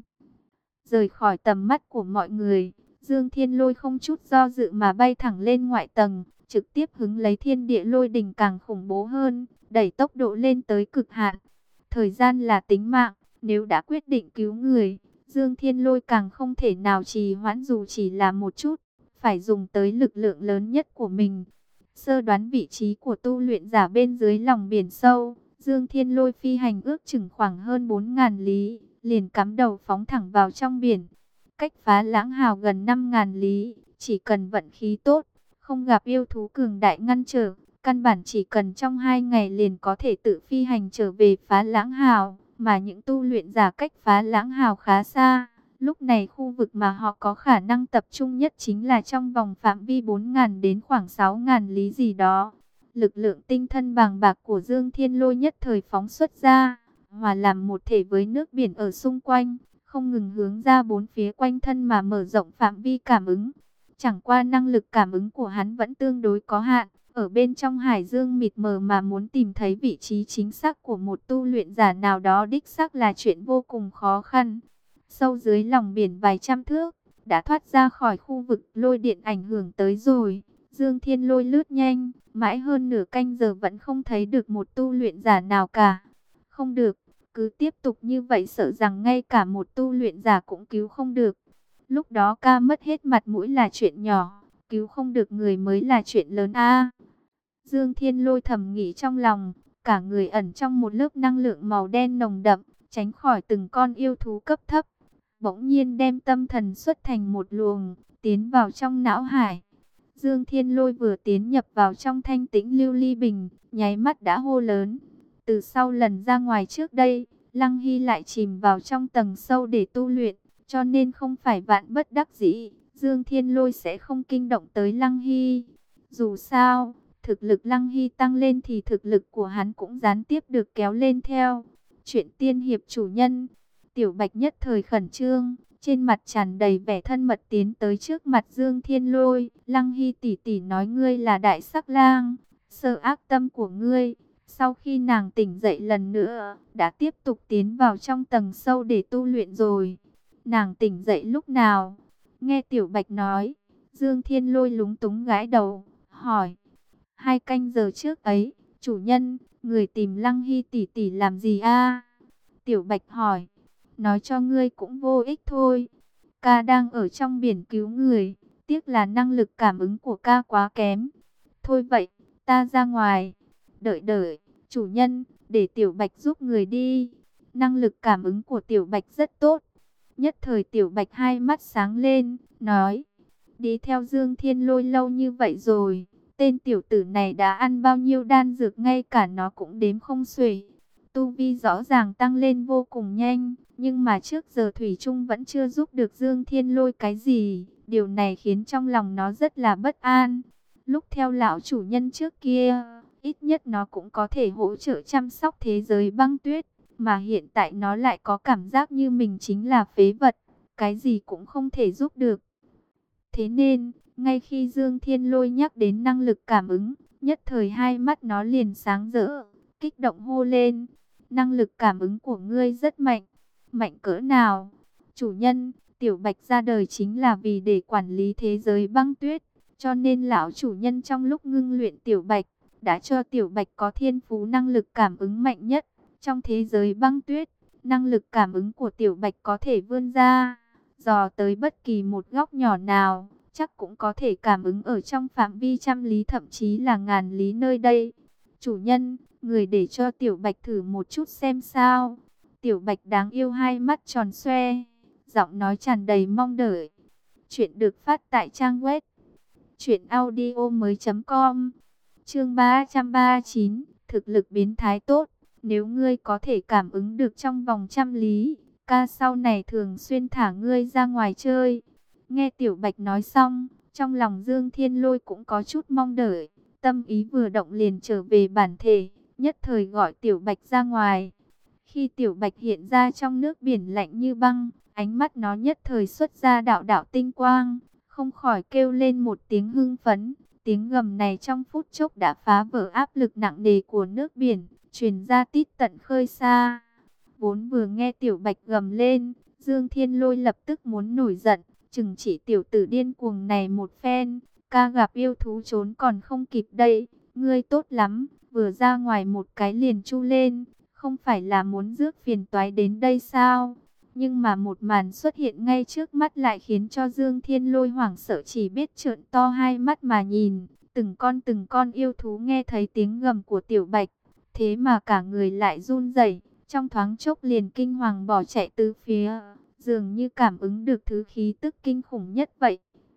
Rời khỏi tầm mắt của mọi người, Dương Thiên Lôi không chút do dự mà bay thẳng lên ngoại tầng, trực tiếp hứng lấy thiên địa lôi đình càng khủng bố hơn, đẩy tốc độ lên tới cực hạn. Thời gian là tính mạng, nếu đã quyết định cứu người, Dương Thiên Lôi càng không thể nào trì hoãn dù chỉ là một chút, phải dùng tới lực lượng lớn nhất của mình. Sơ đoán vị trí của tu luyện giả bên dưới lòng biển sâu, Dương Thiên Lôi phi hành ước chừng khoảng hơn bốn nghìn lý, liền cắm đầu phóng thẳng vào trong biển. Cách Phá Lãng Hào gần năm nghìn lý, chỉ cần vận khí tốt, không gặp yêu thú cường đại ngăn trở, căn bản chỉ cần trong hai ngày liền có thể tự phi hành trở về Phá Lãng Hào, mà những tu luyện giả cách Phá Lãng Hào khá xa. Lúc này khu vực mà họ có khả năng tập trung nhất chính là trong vòng phạm vi bốn nghìn đến khoảng sáu nghìn lý gì đó. Lực lượng tinh thần bàng bạc của Dương Thiên Lôi nhất thời phóng xuất ra, hòa làm một thể với nước biển ở xung quanh, không ngừng hướng ra bốn phía quanh thân mà mở rộng phạm vi cảm ứng. Chẳng qua năng lực cảm ứng của hắn vẫn tương đối có hạn, ở bên trong hải dương mịt mờ mà muốn tìm thấy vị trí chính xác của một tu luyện giả nào đó đích xác là chuyện vô cùng khó khăn. Sâu dưới lòng biển vài trăm thước, đã thoát ra khỏi khu vực lôi điện ảnh hưởng tới rồi. Dương Thiên Lôi lướt nhanh, mãi hơn nửa canh giờ vẫn không thấy được một tu luyện giả nào cả. Không được, cứ tiếp tục như vậy sợ rằng ngay cả một tu luyện giả cũng cứu không được. Lúc đó ca mất hết mặt mũi là chuyện nhỏ, cứu không được người mới là chuyện lớn a. Dương Thiên Lôi thầm nghĩ trong lòng, cả người ẩn trong một lớp năng lượng màu đen nồng đậm, tránh khỏi từng con yêu thú cấp thấp. Bỗng nhiên đem tâm thần xuất thành một luồng, tiến vào trong não hải. Dương Thiên Lôi vừa tiến nhập vào trong thanh tĩnh lưu ly bình, nháy mắt đã hô lớn. Từ sau lần ra ngoài trước đây, Lăng Hy lại chìm vào trong tầng sâu để tu luyện, cho nên không phải vạn bất đắc dĩ, Dương Thiên Lôi sẽ không kinh động tới Lăng Hy. Dù sao, thực lực Lăng Hy tăng lên thì thực lực của hắn cũng gián tiếp được kéo lên theo. Chuyện tiên hiệp chủ nhân, Tiểu Bạch nhất thời khẩn trương, trên mặt tràn đầy vẻ thân mật tiến tới trước mặt Dương Thiên Lôi. Lăng Hy tỷ tỷ nói ngươi là đại sắc lang, sợ ác tâm của ngươi. Sau khi nàng tỉnh dậy lần nữa, đã tiếp tục tiến vào trong tầng sâu để tu luyện rồi. Nàng tỉnh dậy lúc nào? Nghe Tiểu Bạch nói, Dương Thiên Lôi lúng túng gãi đầu, hỏi. Hai canh giờ trước ấy, chủ nhân, người tìm Lăng Hy tỷ tỷ làm gì a? Tiểu Bạch hỏi. Nói cho ngươi cũng vô ích thôi. Ca đang ở trong biển cứu người, tiếc là năng lực cảm ứng của ca quá kém. Thôi vậy, ta ra ngoài. Đợi đợi, chủ nhân, để Tiểu Bạch giúp người đi. Năng lực cảm ứng của Tiểu Bạch rất tốt. Nhất thời Tiểu Bạch hai mắt sáng lên, nói, đi theo Dương Thiên Lôi lâu như vậy rồi, tên tiểu tử này đã ăn bao nhiêu đan dược ngay cả nó cũng đếm không xuể. Tu vi rõ ràng tăng lên vô cùng nhanh, nhưng mà trước giờ Thủy Trung vẫn chưa giúp được Dương Thiên Lôi cái gì. Điều này khiến trong lòng nó rất là bất an. Lúc theo lão chủ nhân trước kia, ít nhất nó cũng có thể hỗ trợ chăm sóc thế giới băng tuyết. Mà hiện tại nó lại có cảm giác như mình chính là phế vật, cái gì cũng không thể giúp được. Thế nên, ngay khi Dương Thiên Lôi nhắc đến năng lực cảm ứng, nhất thời hai mắt nó liền sáng rỡ, kích động hô lên. Năng lực cảm ứng của ngươi rất mạnh. Mạnh cỡ nào? Chủ nhân, Tiểu Bạch ra đời chính là vì để quản lý thế giới băng tuyết. Cho nên lão chủ nhân trong lúc ngưng luyện Tiểu Bạch, đã cho Tiểu Bạch có thiên phú năng lực cảm ứng mạnh nhất. Trong thế giới băng tuyết, năng lực cảm ứng của Tiểu Bạch có thể vươn ra, dò tới bất kỳ một góc nhỏ nào, chắc cũng có thể cảm ứng ở trong phạm vi trăm lý thậm chí là ngàn lý nơi đây. Chủ nhân, người để cho Tiểu Bạch thử một chút xem sao. Tiểu Bạch đáng yêu hai mắt tròn xoe, giọng nói tràn đầy mong đợi. Chuyện được phát tại trang web truyện audio mới chấm com. Chương ba trăm ba mươi chín, thực lực biến thái tốt. Nếu ngươi có thể cảm ứng được trong vòng trăm lý, ca sau này thường xuyên thả ngươi ra ngoài chơi. Nghe Tiểu Bạch nói xong, trong lòng Dương Thiên Lôi cũng có chút mong đợi. Tâm ý vừa động liền trở về bản thể, nhất thời gọi Tiểu Bạch ra ngoài. Khi Tiểu Bạch hiện ra trong nước biển lạnh như băng, ánh mắt nó nhất thời xuất ra đạo đạo tinh quang, không khỏi kêu lên một tiếng hưng phấn. Tiếng gầm này trong phút chốc đã phá vỡ áp lực nặng nề của nước biển, truyền ra tít tận khơi xa. Vốn vừa nghe Tiểu Bạch gầm lên, Dương Thiên Lôi lập tức muốn nổi giận, chừng chỉ tiểu tử điên cuồng này một phen. Ca gặp yêu thú trốn còn không kịp đây, ngươi tốt lắm, vừa ra ngoài một cái liền chu lên, không phải là muốn rước phiền toái đến đây sao? Nhưng mà một màn xuất hiện ngay trước mắt lại khiến cho Dương Thiên Lôi hoảng sợ chỉ biết trợn to hai mắt mà nhìn. Từng con từng con yêu thú nghe thấy tiếng gầm của Tiểu Bạch, thế mà cả người lại run rẩy, trong thoáng chốc liền kinh hoàng bỏ chạy tứ phía, dường như cảm ứng được thứ khí tức kinh khủng nhất vậy.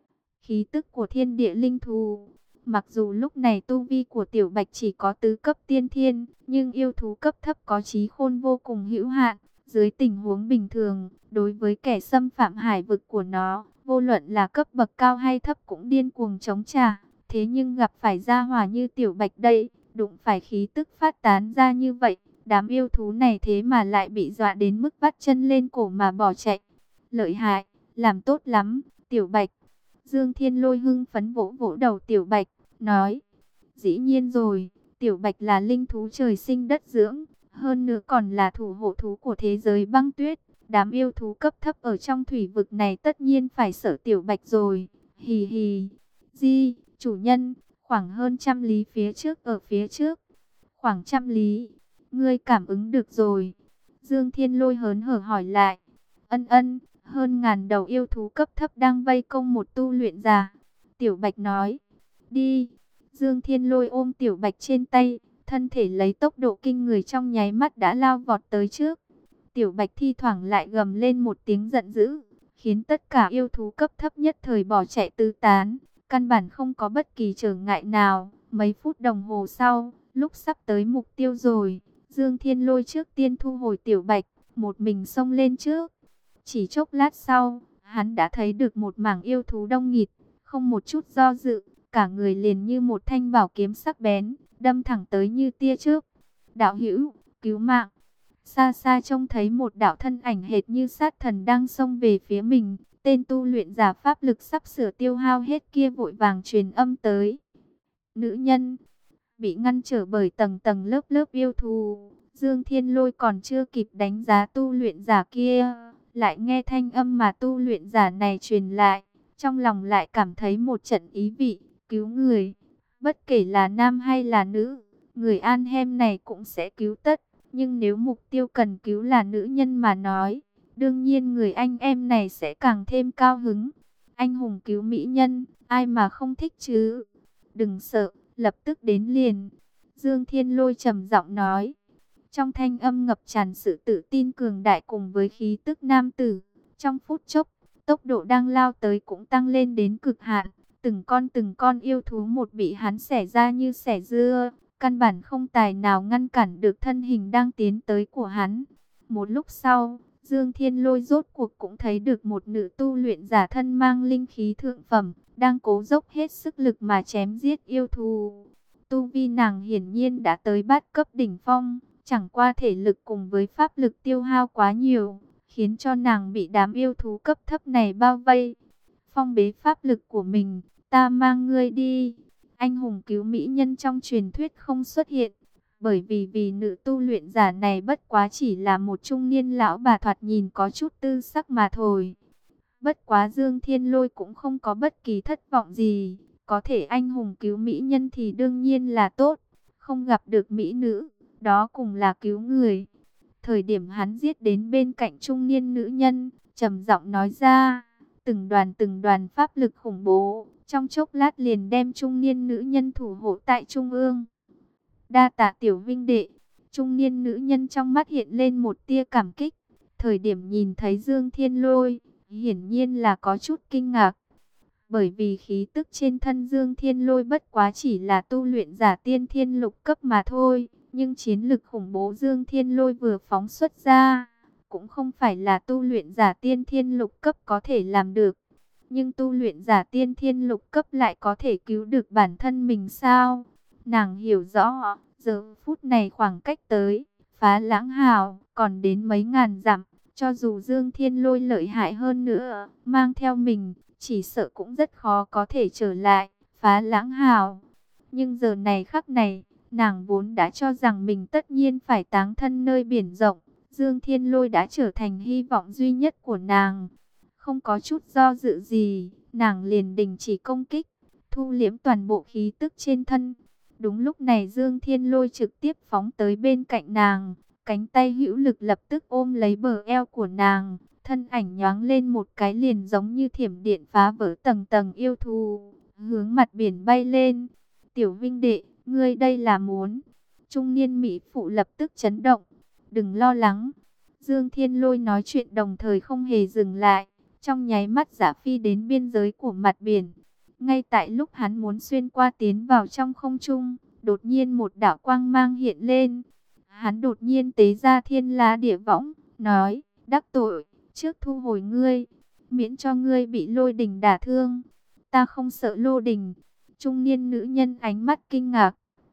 Khí tức của thiên địa linh thú. Mặc dù lúc này tu vi của Tiểu Bạch chỉ có tứ cấp tiên thiên, nhưng yêu thú cấp thấp có trí khôn vô cùng hữu hạn. Dưới tình huống bình thường, đối với kẻ xâm phạm hải vực của nó, vô luận là cấp bậc cao hay thấp cũng điên cuồng chống trả. Thế nhưng gặp phải gia hỏa như Tiểu Bạch đây, đụng phải khí tức phát tán ra như vậy, đám yêu thú này thế mà lại bị dọa đến mức vắt chân lên cổ mà bỏ chạy. Lợi hại, làm tốt lắm, Tiểu Bạch. Dương Thiên Lôi hưng phấn vỗ vỗ đầu Tiểu Bạch, nói, dĩ nhiên rồi, Tiểu Bạch là linh thú trời sinh đất dưỡng, hơn nữa còn là thủ hộ thú của thế giới băng tuyết. Đám yêu thú cấp thấp ở trong thủy vực này tất nhiên phải sợ Tiểu Bạch rồi. Hì hì, di, chủ nhân, khoảng hơn trăm lý phía trước ở phía trước. Khoảng trăm lý, ngươi cảm ứng được rồi. Dương Thiên Lôi hớn hở hỏi lại. Ân ân, hơn ngàn đầu yêu thú cấp thấp đang vây công một tu luyện giả. Tiểu Bạch nói, đi. Dương Thiên Lôi ôm Tiểu Bạch trên tay, thân thể lấy tốc độ kinh người trong nháy mắt đã lao vọt tới trước. Tiểu Bạch thi thoảng lại gầm lên một tiếng giận dữ, khiến tất cả yêu thú cấp thấp nhất thời bỏ chạy tứ tán, căn bản không có bất kỳ trở ngại nào. Mấy phút đồng hồ sau, lúc sắp tới mục tiêu rồi, Dương Thiên Lôi trước tiên thu hồi Tiểu Bạch, một mình xông lên trước. Chỉ chốc lát sau, hắn đã thấy được một mảng yêu thú đông nghịt, không một chút do dự, cả người liền như một thanh bảo kiếm sắc bén, đâm thẳng tới như tia chớp. Đạo hữu, cứu mạng. Xa xa trông thấy một đạo thân ảnh hệt như sát thần đang xông về phía mình, tên tu luyện giả pháp lực sắp sửa tiêu hao hết kia vội vàng truyền âm tới. Nữ nhân bị ngăn trở bởi tầng tầng lớp lớp yêu thú, Dương Thiên Lôi còn chưa kịp đánh giá tu luyện giả kia, lại nghe thanh âm mà tu luyện giả này truyền lại, trong lòng lại cảm thấy một trận ý vị, cứu người, bất kể là nam hay là nữ, người An Hem này cũng sẽ cứu tất, nhưng nếu mục tiêu cần cứu là nữ nhân mà nói, đương nhiên người anh em này sẽ càng thêm cao hứng. Anh hùng cứu mỹ nhân, ai mà không thích chứ? Đừng sợ, lập tức đến liền. Dương Thiên Lôi trầm giọng nói. trong thanh âm ngập tràn sự tự tin cường đại cùng với khí tức nam tử. Trong phút chốc, tốc độ đang lao tới cũng tăng lên đến cực hạn. Từng con từng con yêu thú một bị hắn xẻ ra như xẻ dưa, căn bản không tài nào ngăn cản được thân hình đang tiến tới của hắn. Một lúc sau, Dương Thiên Lôi rốt cuộc cũng thấy được một nữ tu luyện giả thân mang linh khí thượng phẩm, đang cố dốc hết sức lực mà chém giết yêu thú. Tu vi nàng hiển nhiên đã tới bát cấp đỉnh phong, chẳng qua thể lực cùng với pháp lực tiêu hao quá nhiều, khiến cho nàng bị đám yêu thú cấp thấp này bao vây. Phong bế pháp lực của mình, ta mang ngươi đi. Anh hùng cứu mỹ nhân trong truyền thuyết không xuất hiện, bởi vì vì nữ tu luyện giả này bất quá chỉ là một trung niên lão bà thoạt nhìn có chút tư sắc mà thôi. Bất quá Dương Thiên Lôi cũng không có bất kỳ thất vọng gì, có thể anh hùng cứu mỹ nhân thì đương nhiên là tốt, không gặp được mỹ nữ, đó cũng là cứu người. Thời điểm hắn giết đến bên cạnh trung niên nữ nhân, trầm giọng nói ra, từng đoàn từng đoàn pháp lực khủng bố, trong chốc lát liền đem trung niên nữ nhân thủ hộ tại trung ương. Đa tạ tiểu vinh đệ. Trung niên nữ nhân trong mắt hiện lên một tia cảm kích. Thời điểm nhìn thấy Dương Thiên Lôi, hiển nhiên là có chút kinh ngạc. Bởi vì khí tức trên thân Dương Thiên Lôi bất quá chỉ là tu luyện giả tiên thiên lục cấp mà thôi. Nhưng chiến lực khủng bố Dương Thiên Lôi vừa phóng xuất ra, cũng không phải là tu luyện giả tiên thiên lục cấp có thể làm được. Nhưng tu luyện giả tiên thiên lục cấp lại có thể cứu được bản thân mình sao? Nàng hiểu rõ, giờ phút này khoảng cách tới Phá Lãng Hào còn đến mấy ngàn dặm, cho dù Dương Thiên Lôi lợi hại hơn nữa, mang theo mình, chỉ sợ cũng rất khó có thể trở lại Phá Lãng Hào. Nhưng giờ này khắc này, nàng vốn đã cho rằng mình tất nhiên phải táng thân nơi biển rộng, Dương Thiên Lôi đã trở thành hy vọng duy nhất của nàng. Không có chút do dự gì, nàng liền đình chỉ công kích, thu liễm toàn bộ khí tức trên thân. Đúng lúc này Dương Thiên Lôi trực tiếp phóng tới bên cạnh nàng, cánh tay hữu lực lập tức ôm lấy bờ eo của nàng, thân ảnh nhoáng lên một cái liền giống như thiểm điện phá vỡ tầng tầng yêu thú, hướng mặt biển bay lên. Tiểu Vinh đệ, ngươi đây là muốn? Trung niên mỹ phụ lập tức chấn động. Đừng lo lắng. Dương Thiên Lôi nói chuyện đồng thời không hề dừng lại, trong nháy mắt giả phi đến biên giới của mặt biển. Ngay tại lúc hắn muốn xuyên qua tiến vào trong không trung, đột nhiên một đạo quang mang hiện lên. Hắn đột nhiên tế ra Thiên Lá Địa Võng, nói, đắc tội, trước thu hồi ngươi, miễn cho ngươi bị lôi đình đả thương. Ta không sợ lôi đình. Trung niên nữ nhân ánh mắt kinh ngạc.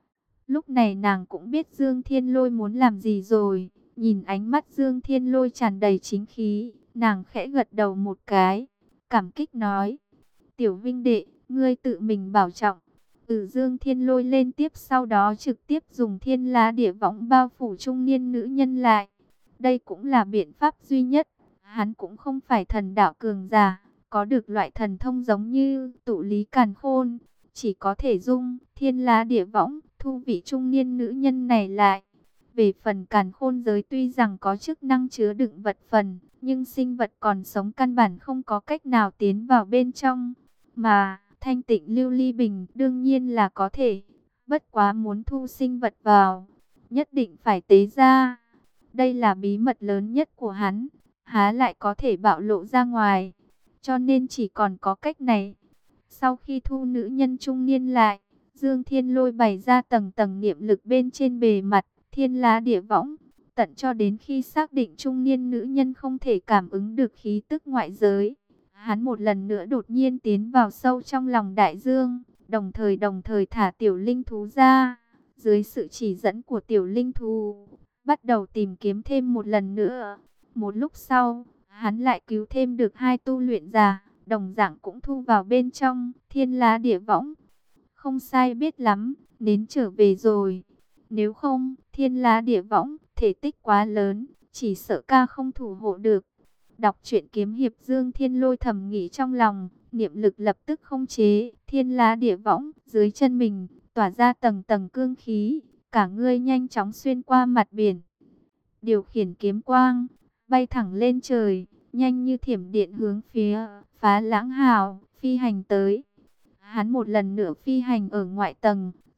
Lúc này nàng cũng biết Dương Thiên Lôi muốn làm gì rồi. Nhìn ánh mắt Dương Thiên Lôi tràn đầy chính khí, nàng khẽ gật đầu một cái, cảm kích nói, Tiểu Vinh đệ, ngươi tự mình bảo trọng. Ừ. Dương Thiên Lôi lên tiếp, sau đó trực tiếp dùng Thiên Lá Địa Võng bao phủ trung niên nữ nhân lại. Đây cũng là biện pháp duy nhất. Hắn cũng không phải thần đạo cường giả, có được loại thần thông giống như tụ lý càn khôn, chỉ có thể dung Thiên Lá Địa Võng thu vị trung niên nữ nhân này lại. Về phần càn khôn giới tuy rằng có chức năng chứa đựng vật phần, nhưng sinh vật còn sống căn bản không có cách nào tiến vào bên trong. Mà thanh tịnh lưu ly bình đương nhiên là có thể, bất quá muốn thu sinh vật vào, nhất định phải tế ra. Đây là bí mật lớn nhất của hắn, há lại có thể bạo lộ ra ngoài, cho nên chỉ còn có cách này. Sau khi thu nữ nhân trung niên lại, Dương Thiên Lôi bày ra tầng tầng niệm lực bên trên bề mặt Thiên Lá Địa Võng, tận cho đến khi xác định trung niên nữ nhân không thể cảm ứng được khí tức ngoại giới. Hắn một lần nữa đột nhiên tiến vào sâu trong lòng đại dương, đồng thời đồng thời thả tiểu linh thú ra. Dưới sự chỉ dẫn của tiểu linh thú, bắt đầu tìm kiếm thêm một lần nữa. Một lúc sau, hắn lại cứu thêm được hai tu luyện giả, đồng dạng cũng thu vào bên trong Thiên Lá Địa Võng. Không sai biết lắm, đến trở về rồi. Nếu không, Thiên Lá Địa Võng, thể tích quá lớn, chỉ sợ ca không thủ hộ được. Đọc truyện kiếm hiệp, Dương Thiên Lôi thầm nghĩ trong lòng, niệm lực lập tức không chế Thiên Lá Địa Võng dưới chân mình, tỏa ra tầng tầng cương khí, cả người nhanh chóng xuyên qua mặt biển. Điều khiển kiếm quang, bay thẳng lên trời, nhanh như thiểm điện hướng phía Phá Lãng Hào phi hành tới. Hắn một lần nữa phi hành ở ngoại tầng,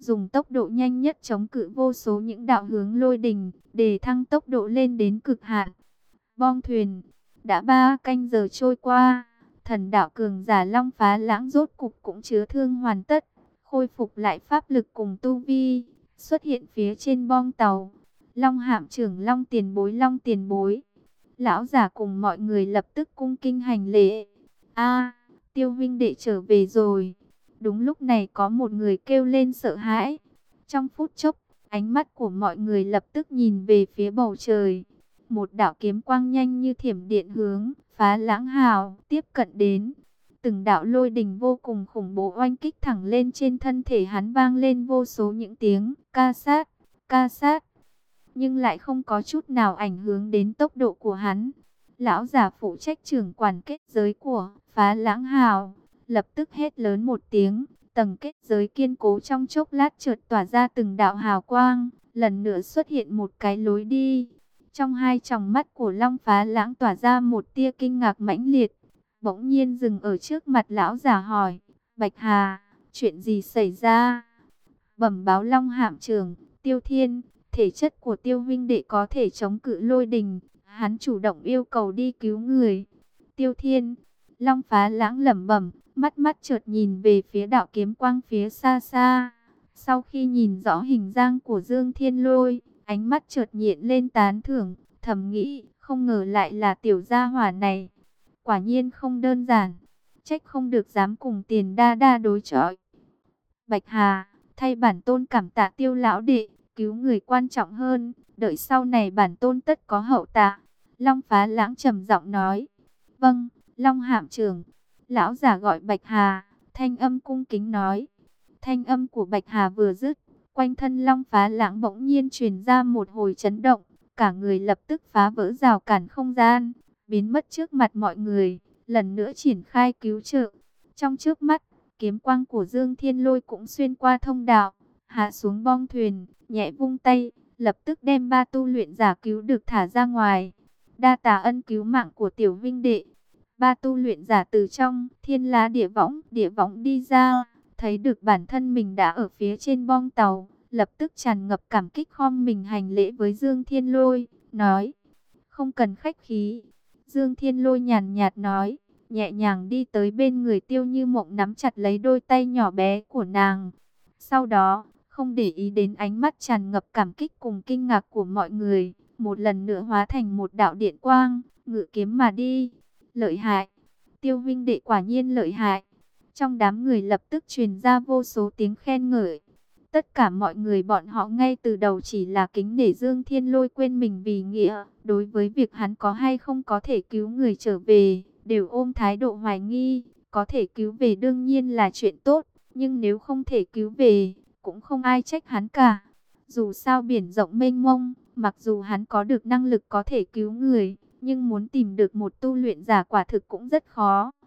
dùng tốc độ nhanh nhất chống cự vô số những đạo hướng lôi đình, để thăng tốc độ lên đến cực hạn. Bong thuyền, đã ba canh giờ trôi qua, thần đạo cường giả Long Phá Lãng rốt cục cũng chữa thương hoàn tất, khôi phục lại pháp lực cùng tu vi, xuất hiện phía trên bong tàu. Long Hạm trưởng Long tiền bối, Long tiền bối. Lão giả cùng mọi người lập tức cung kinh hành lễ. A, Tiêu huynh đệ trở về rồi. Đúng lúc này có một người kêu lên sợ hãi. Trong phút chốc, ánh mắt của mọi người lập tức nhìn về phía bầu trời. Một đạo kiếm quang nhanh như thiểm điện hướng Phá Lãng hào tiếp cận đến. Từng đạo lôi đình vô cùng khủng bố oanh kích thẳng lên trên thân thể hắn, vang lên vô số những tiếng ca sát, ca sát. Nhưng lại không có chút nào ảnh hưởng đến tốc độ của hắn. Lão giả phụ trách trưởng quản kết giới của Phá Lãng hào lập tức hét lớn một tiếng, tầng kết giới kiên cố trong chốc lát chợt tỏa ra từng đạo hào quang, lần nữa xuất hiện một cái lối đi. Trong hai tròng mắt của Long Phá Lãng tỏa ra một tia kinh ngạc mãnh liệt, bỗng nhiên dừng ở trước mặt lão giả hỏi: Bạch Hà, chuyện gì xảy ra? Bẩm báo Long Hạm trưởng, Tiêu Thiên, thể chất của Tiêu huynh đệ có thể chống cự lôi đình, hắn chủ động yêu cầu đi cứu người. Tiêu Thiên, Long Phá Lãng lẩm bẩm, mắt mắt chợt nhìn về phía đạo kiếm quang phía xa xa. Sau khi nhìn rõ hình dáng của Dương Thiên Lôi, ánh mắt chợt hiện lên tán thưởng, thầm nghĩ, không ngờ lại là tiểu gia hỏa này. Quả nhiên không đơn giản, trách không được dám cùng Tiền Đa Đa đối chọi. Bạch Hà, thay bản tôn cảm tạ Tiêu lão đệ, cứu người quan trọng hơn, đợi sau này bản tôn tất có hậu tạ. Long Phá Lãng trầm giọng nói. Vâng, Long Hạm trưởng. Lão giả gọi Bạch Hà, thanh âm cung kính nói. Thanh âm của Bạch Hà vừa dứt, quanh thân Long Phá Lãng bỗng nhiên truyền ra một hồi chấn động, cả người lập tức phá vỡ rào cản không gian, biến mất trước mặt mọi người, lần nữa triển khai cứu trợ. Trong trước mắt, kiếm quang của Dương Thiên Lôi cũng xuyên qua thông đạo, hạ xuống bong thuyền, nhẹ vung tay, lập tức đem ba tu luyện giả cứu được thả ra ngoài. Đa tạ ân cứu mạng của tiểu vinh đệ. Ba tu luyện giả từ trong Thiên Lá Địa Võng, địa võng đi ra, thấy được bản thân mình đã ở phía trên bong tàu, lập tức tràn ngập cảm kích khom mình hành lễ với Dương Thiên Lôi, nói: Không cần khách khí. Dương Thiên Lôi nhàn nhạt nói, nhẹ nhàng đi tới bên người Tiêu Như Mộng, nắm chặt lấy đôi tay nhỏ bé của nàng. Sau đó, không để ý đến ánh mắt tràn ngập cảm kích cùng kinh ngạc của mọi người, một lần nữa hóa thành một đạo điện quang, ngự kiếm mà đi. Lợi hại, Tiêu vinh đệ quả nhiên lợi hại. Trong đám người lập tức truyền ra vô số tiếng khen ngợi. Tất cả mọi người bọn họ ngay từ đầu chỉ là kính nể Dương Thiên Lôi, quên mình vì nghĩa. Đối với việc hắn có hay không có thể cứu người trở về, đều ôm thái độ hoài nghi. Có thể cứu về đương nhiên là chuyện tốt, nhưng nếu không thể cứu về, cũng không ai trách hắn cả. Dù sao biển rộng mênh mông, mặc dù hắn có được năng lực có thể cứu người, nhưng muốn tìm được một tu luyện giả quả thực cũng rất khó.